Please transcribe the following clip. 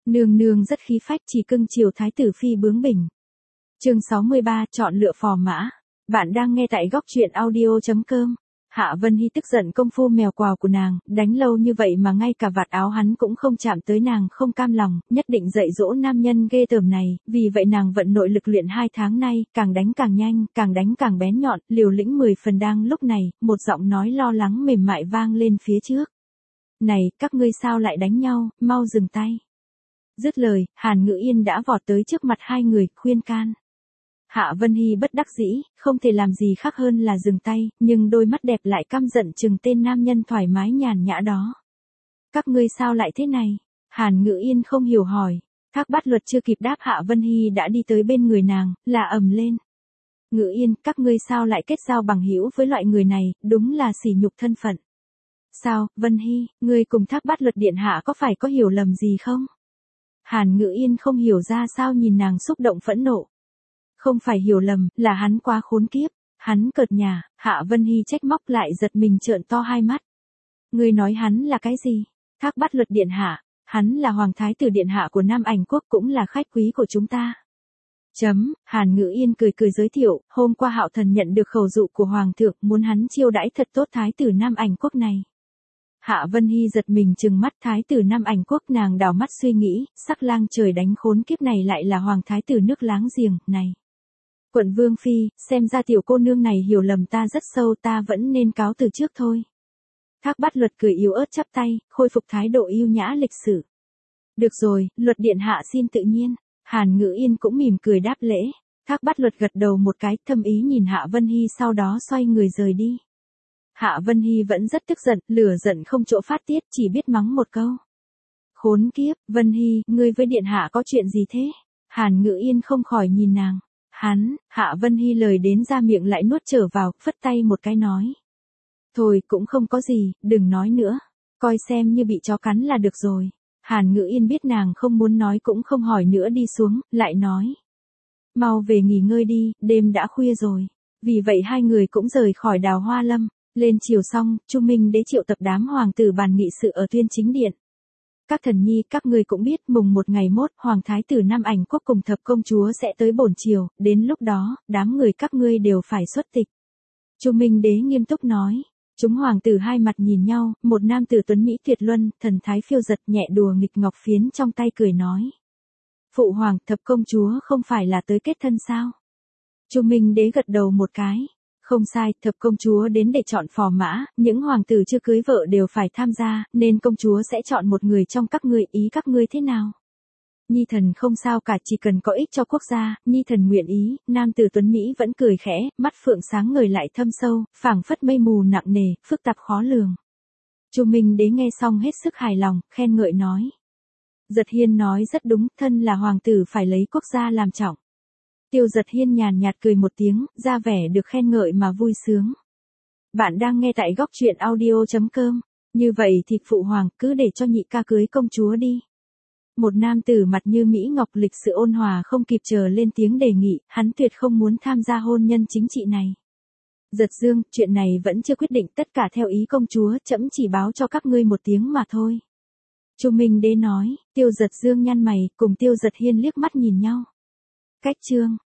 Nương nương rất khí phách chỉ cưng chiều thái tử phi bướng bỉnh. Chương 63 chọn lựa phò mã. Bạn đang nghe tại góc truyện audio.com. Hạ Vân Hy tức giận công phu mèo quào của nàng, đánh lâu như vậy mà ngay cả vạt áo hắn cũng không chạm tới, nàng không cam lòng, nhất định dạy dỗ nam nhân ghê tởm này, vì vậy nàng vận nội lực luyện 2 tháng nay, càng đánh càng nhanh, càng đánh càng bén nhọn, liều lĩnh 10 phần. Đang lúc này, một giọng nói lo lắng mềm mại vang lên phía trước. Này, các ngươi sao lại đánh nhau, mau dừng tay. Dứt lời, Hàn Ngữ Yên đã vọt tới trước mặt hai người, khuyên can. Hạ Vân Hy bất đắc dĩ, không thể làm gì khác hơn là dừng tay, nhưng đôi mắt đẹp lại căm giận chừng tên nam nhân thoải mái nhàn nhã đó. Các ngươi sao lại thế này? Hàn Ngữ Yên không hiểu hỏi. Thác Bát Luật chưa kịp đáp Hạ Vân Hy đã đi tới bên người nàng, là ầm lên. Ngữ Yên, các ngươi sao lại kết giao bằng hữu với loại người này, đúng là sỉ nhục thân phận. Sao, Vân Hy, ngươi cùng Thác Bát Luật điện hạ có phải có hiểu lầm gì không? Hàn Ngữ Yên không hiểu ra sao nhìn nàng xúc động phẫn nộ. Không phải hiểu lầm, là hắn quá khốn kiếp, hắn cợt nhả. Hạ Vân Hy trách móc lại giật mình trợn to hai mắt. Ngươi nói hắn là cái gì? Thác Bát Luật điện hạ, hắn là hoàng thái tử điện hạ của Nam Ảnh quốc, cũng là khách quý của chúng ta. Hàn Ngữ Yên cười cười giới thiệu, hôm qua Hạo Thần nhận được khẩu dụ của hoàng thượng, muốn hắn chiêu đãi thật tốt thái tử Nam Ảnh quốc này. Hạ Vân Hy giật mình trừng mắt, thái tử Nam Ảnh quốc. Nàng đảo mắt suy nghĩ, sắc lang trời đánh khốn kiếp này lại là hoàng thái tử nước láng giềng, này. Quận Vương Phi, xem ra tiểu cô nương này hiểu lầm ta rất sâu, ta vẫn nên cáo từ trước thôi. Thác Bát Luật cười yếu ớt chắp tay, khôi phục thái độ yêu nhã lịch sự. Được rồi, Luật điện hạ xin tự nhiên. Hàn Ngữ Yên cũng mỉm cười đáp lễ. Thác Bát Luật gật đầu một cái, thâm ý nhìn Hạ Vân Hy, sau đó xoay người rời đi. Hạ Vân Hy vẫn rất tức giận, lửa giận không chỗ phát tiết, chỉ biết mắng một câu. Khốn kiếp, Vân Hy, ngươi với điện hạ có chuyện gì thế? Hàn Ngữ Yên không khỏi nhìn nàng. Hạ Vân Hy lời đến ra miệng lại nuốt trở vào, phất tay một cái nói. Thôi cũng không có gì, đừng nói nữa. Coi xem như bị chó cắn là được rồi. Hàn Ngữ Yên biết nàng không muốn nói cũng không hỏi nữa, đi xuống, lại nói. Mau về nghỉ ngơi đi, đêm đã khuya rồi. Vì vậy hai người cũng rời khỏi Đào Hoa Lâm. Lên chiều xong, Chu Minh Đế triệu tập đám hoàng tử bàn nghị sự ở Tuyên Chính Điện. Các thần nhi, các ngươi cũng biết, mùng một ngày mốt, hoàng thái tử Nam Ảnh quốc cùng thập công chúa sẽ tới bổn triều, đến lúc đó, đám người các ngươi đều phải xuất tịch. Chu Minh Đế nghiêm túc nói. Chúng hoàng tử hai mặt nhìn nhau, một nam tử tuấn mỹ tuyệt luân, thần thái phiêu giật, nhẹ đùa nghịch ngọc phiến trong tay cười nói. Phụ hoàng, thập công chúa không phải là tới kết thân sao? Chu Minh Đế gật đầu một cái. Không sai, thập công chúa đến để chọn phò mã, những hoàng tử chưa cưới vợ đều phải tham gia, nên công chúa sẽ chọn một người trong các ngươi, ý các ngươi thế nào? Nhi thần không sao cả, chỉ cần có ích cho quốc gia, Nhi thần nguyện ý. Nam tử tuấn Mỹ vẫn cười khẽ, mắt phượng sáng ngời lại thâm sâu, phảng phất mây mù nặng nề, phức tạp khó lường. Chu Minh Đế nghe xong hết sức hài lòng, khen ngợi nói. Giật Hiên nói rất đúng, thân là hoàng tử phải lấy quốc gia làm trọng. Tiêu Giật Hiên nhàn nhạt cười một tiếng, ra vẻ được khen ngợi mà vui sướng. Bạn đang nghe tại góc truyện audio.com. Như vậy thì phụ hoàng cứ để cho nhị ca cưới công chúa đi. Một nam tử mặt như Mỹ Ngọc lịch sự ôn hòa không kịp chờ lên tiếng đề nghị, hắn tuyệt không muốn tham gia hôn nhân chính trị này. Giật Dương, chuyện này vẫn chưa quyết định, tất cả theo ý công chúa, trẫm chỉ báo cho các ngươi một tiếng mà thôi. Chu Minh Đế nói. Tiêu Giật Dương nhăn mày, cùng Tiêu Giật Hiên liếc mắt nhìn nhau. Cách chương.